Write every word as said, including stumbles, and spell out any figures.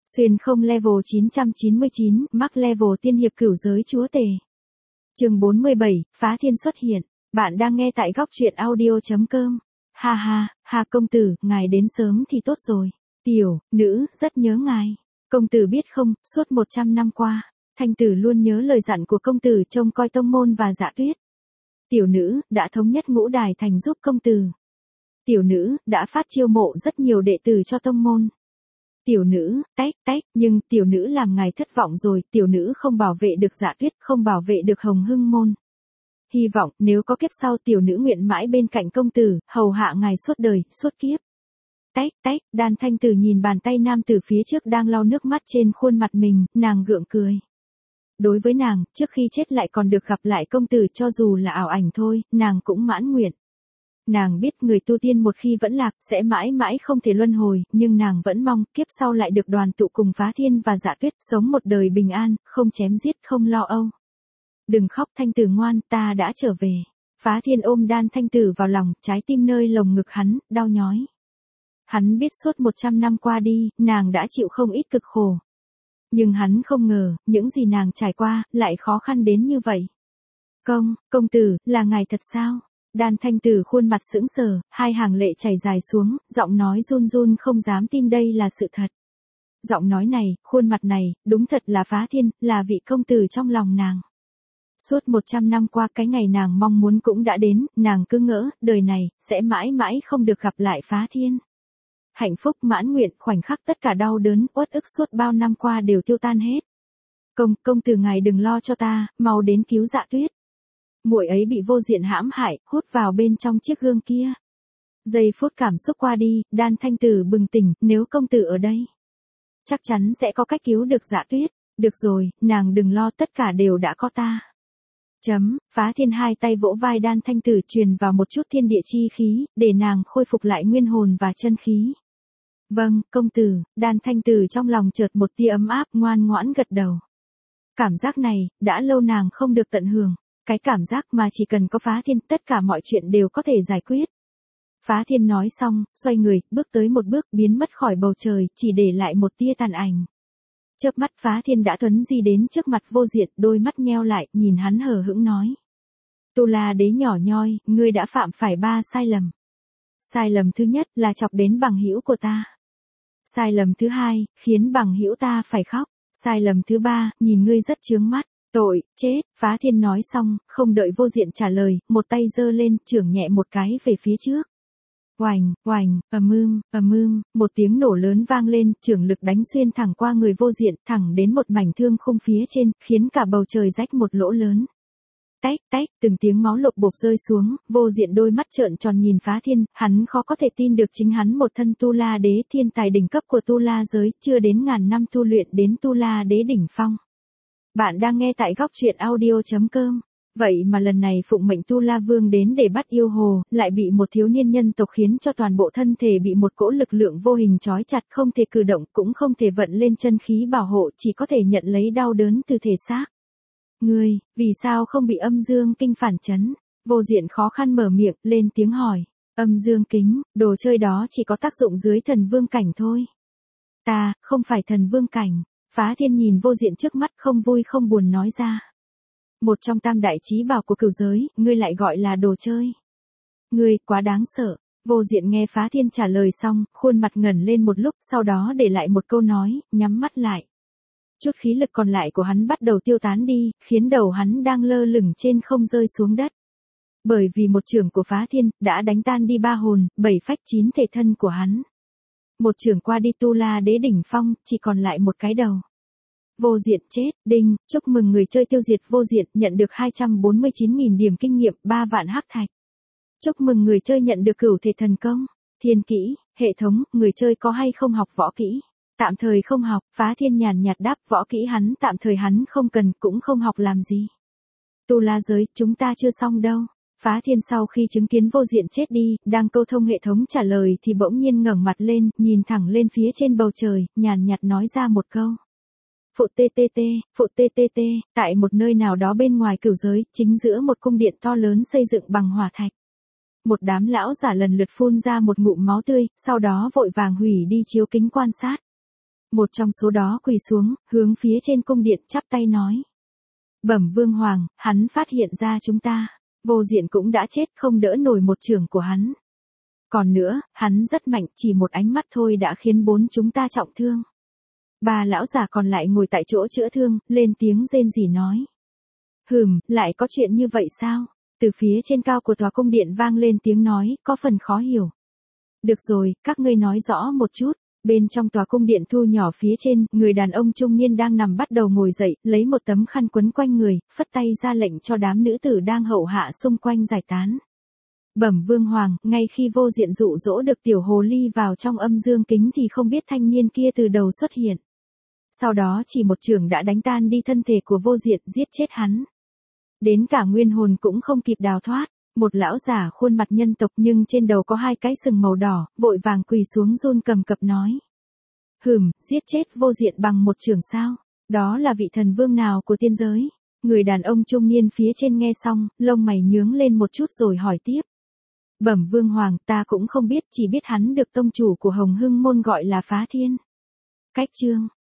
Xuyên không level chín trăm chín mươi chín, mắc level tiên hiệp cửu giới chúa tể. Chương bốn mươi bảy, Phá Thiên xuất hiện. Bạn đang nghe tại góc truyện audio.com. Ha ha, ha công tử, ngài đến sớm thì tốt rồi. Tiểu, nữ, rất nhớ ngài. Công tử biết không, suốt một trăm năm qua, thanh tử luôn nhớ lời dặn của công tử trông coi tông môn và Dạ Tuyết. Tiểu nữ, đã thống nhất ngũ đài thành giúp công tử. Tiểu nữ, đã phát chiêu mộ rất nhiều đệ tử cho tông môn. Tiểu nữ, tách, tách, nhưng tiểu nữ làm ngài thất vọng rồi, tiểu nữ không bảo vệ được Dạ Tuyết, không bảo vệ được Hồng Hưng môn. Hy vọng, nếu có kiếp sau tiểu nữ nguyện mãi bên cạnh công tử, hầu hạ ngài suốt đời, suốt kiếp. Tách, tách, Đan Thanh Tử nhìn bàn tay nam tử phía trước đang lau nước mắt trên khuôn mặt mình, nàng gượng cười. Đối với nàng, trước khi chết lại còn được gặp lại công tử cho dù là ảo ảnh thôi, nàng cũng mãn nguyện. Nàng biết người tu tiên một khi vẫn lạc, sẽ mãi mãi không thể luân hồi, nhưng nàng vẫn mong kiếp sau lại được đoàn tụ cùng Phá Thiên và Dạ Tuyết, sống một đời bình an, không chém giết, không lo âu. Đừng khóc Thanh Tử ngoan, ta đã trở về. Phá Thiên ôm Đan Thanh Tử vào lòng, trái tim nơi lồng ngực hắn, đau nhói. Hắn biết suốt một trăm năm qua đi, nàng đã chịu không ít cực khổ. Nhưng hắn không ngờ, những gì nàng trải qua, lại khó khăn đến như vậy. Công, công tử, là ngài thật sao? Đan Thanh Tử khuôn mặt sững sờ, hai hàng lệ chảy dài xuống, giọng nói run run không dám tin đây là sự thật. Giọng nói này, khuôn mặt này, đúng thật là Phá Thiên, là vị công tử trong lòng nàng. Suốt một trăm năm qua cái ngày nàng mong muốn cũng đã đến, nàng cứ ngỡ, đời này, sẽ mãi mãi không được gặp lại Phá Thiên. Hạnh phúc mãn nguyện, khoảnh khắc tất cả đau đớn, uất ức suốt bao năm qua đều tiêu tan hết. Công, công tử ngài đừng lo cho ta, mau đến cứu Dạ Tuyết. Muội ấy bị vô diện hãm hại, hút vào bên trong chiếc gương kia. Giây phút cảm xúc qua đi, Đan Thanh Tử bừng tỉnh, nếu công tử ở đây, chắc chắn sẽ có cách cứu được Dạ Tuyết. Được rồi, nàng đừng lo, tất cả đều đã có ta. Chấm, Phá Thiên hai tay vỗ vai Đan Thanh Tử truyền vào một chút thiên địa chi khí, để nàng khôi phục lại nguyên hồn và chân khí. Vâng, công tử, Đan Thanh Tử trong lòng chợt một tia ấm áp, ngoan ngoãn gật đầu. Cảm giác này, đã lâu nàng không được tận hưởng. Cái cảm giác mà chỉ cần có Phá Thiên, tất cả mọi chuyện đều có thể giải quyết. Phá Thiên nói xong, xoay người, bước tới một bước, biến mất khỏi bầu trời, chỉ để lại một tia tàn ảnh. Chớp mắt Phá Thiên đã thuấn di đến trước mặt Vô Diện, đôi mắt nheo lại, nhìn hắn hờ hững nói. Tu La Đế nhỏ nhoi, ngươi đã phạm phải ba sai lầm. Sai lầm thứ nhất là chọc đến bằng hữu của ta. Sai lầm thứ hai, khiến bằng hữu ta phải khóc. Sai lầm thứ ba, nhìn ngươi rất chướng mắt. Tội, chết, Phá Thiên nói xong, không đợi Vô Diện trả lời, một tay giơ lên, chưởng nhẹ một cái về phía trước. Oành, oành, ầm ưm, ầm ưm, một tiếng nổ lớn vang lên, chưởng lực đánh xuyên thẳng qua người Vô Diện, thẳng đến một mảnh thương khung phía trên, khiến cả bầu trời rách một lỗ lớn. Tách, tách, từng tiếng máu lộc bộp rơi xuống, Vô Diện đôi mắt trợn tròn nhìn Phá Thiên, hắn khó có thể tin được chính hắn một thân Tu La Đế thiên tài đỉnh cấp của Tu La giới, chưa đến ngàn năm tu luyện đến Tu La Đế đỉnh phong. Bạn đang nghe tại góc truyện audio.com. Vậy mà lần này phụng mệnh Tu La Vương đến để bắt yêu hồ, lại bị một thiếu niên nhân tộc khiến cho toàn bộ thân thể bị một cỗ lực lượng vô hình trói chặt, không thể cử động, cũng không thể vận lên chân khí bảo hộ, chỉ có thể nhận lấy đau đớn từ thể xác. Ngươi, vì sao không bị âm dương kinh phản chấn? Vô Diện khó khăn mở miệng, lên tiếng hỏi. Âm dương kính, đồ chơi đó chỉ có tác dụng dưới thần vương cảnh thôi. Ta, không phải thần vương cảnh. Phá Thiên nhìn Vô Diện trước mắt, không vui không buồn nói ra. Một trong tam đại chí bảo của cửu giới, ngươi lại gọi là đồ chơi. Ngươi, quá đáng sợ. Vô Diện nghe Phá Thiên trả lời xong, khuôn mặt ngẩn lên một lúc, sau đó để lại một câu nói, nhắm mắt lại. Chút khí lực còn lại của hắn bắt đầu tiêu tán đi, khiến đầu hắn đang lơ lửng trên không rơi xuống đất. Bởi vì một chưởng của Phá Thiên, đã đánh tan đi ba hồn, bảy phách chín thể thân của hắn. Một chưởng qua đi Tu La Đế đỉnh phong, chỉ còn lại một cái đầu. Vô Diện chết, đinh, chúc mừng người chơi tiêu diệt Vô Diện, nhận được hai trăm bốn mươi chín nghìn điểm kinh nghiệm, ba vạn hắc thạch. Chúc mừng người chơi nhận được cửu thể thần công. Thiên kỹ, hệ thống, người chơi có hay không học võ kỹ? Tạm thời không học, Phá Thiên nhàn nhạt đáp, võ kỹ hắn tạm thời hắn không cần, cũng không học làm gì. Tu La giới, chúng ta chưa xong đâu. Phá Thiên sau khi chứng kiến Vô Diện chết đi, đang câu thông hệ thống trả lời thì bỗng nhiên ngẩng mặt lên, nhìn thẳng lên phía trên bầu trời, nhàn nhạt nói ra một câu. Phụ tê tê tê, phụ tê tê tê, tại một nơi nào đó bên ngoài cửu giới, chính giữa một cung điện to lớn xây dựng bằng hỏa thạch. Một đám lão giả lần lượt phun ra một ngụm máu tươi, sau đó vội vàng hủy đi chiếu kính quan sát. Một trong số đó quỳ xuống, hướng phía trên cung điện chắp tay nói. Bẩm Vương Hoàng, hắn phát hiện ra chúng ta. Vô Diện cũng đã chết, không đỡ nổi một chưởng của hắn. Còn nữa, hắn rất mạnh, chỉ một ánh mắt thôi đã khiến bốn chúng ta trọng thương. Ba lão già còn lại ngồi tại chỗ chữa thương, lên tiếng rên rỉ nói. Hừm, lại có chuyện như vậy sao? Từ phía trên cao của tòa cung điện vang lên tiếng nói, có phần khó hiểu. Được rồi, các ngươi nói rõ một chút. Bên trong tòa cung điện thu nhỏ phía trên, người đàn ông trung niên đang nằm bắt đầu ngồi dậy, lấy một tấm khăn quấn quanh người, phất tay ra lệnh cho đám nữ tử đang hậu hạ xung quanh giải tán. Bẩm Vương Hoàng, ngay khi Vô Diện dụ dỗ được tiểu hồ ly vào trong âm dương kính thì không biết thanh niên kia từ đầu xuất hiện. Sau đó chỉ một chưởng đã đánh tan đi thân thể của Vô Diện, giết chết hắn. Đến cả nguyên hồn cũng không kịp đào thoát. Một lão giả khuôn mặt nhân tộc nhưng trên đầu có hai cái sừng màu đỏ, vội vàng quỳ xuống run cầm cập nói. Hừm, giết chết Vô Diện bằng một chưởng sao? Đó là vị thần vương nào của tiên giới? Người đàn ông trung niên phía trên nghe xong, lông mày nhướng lên một chút rồi hỏi tiếp. Bẩm Vương Hoàng, ta cũng không biết, chỉ biết hắn được tông chủ của Hồng Hưng Môn gọi là Phá Thiên. Cách chương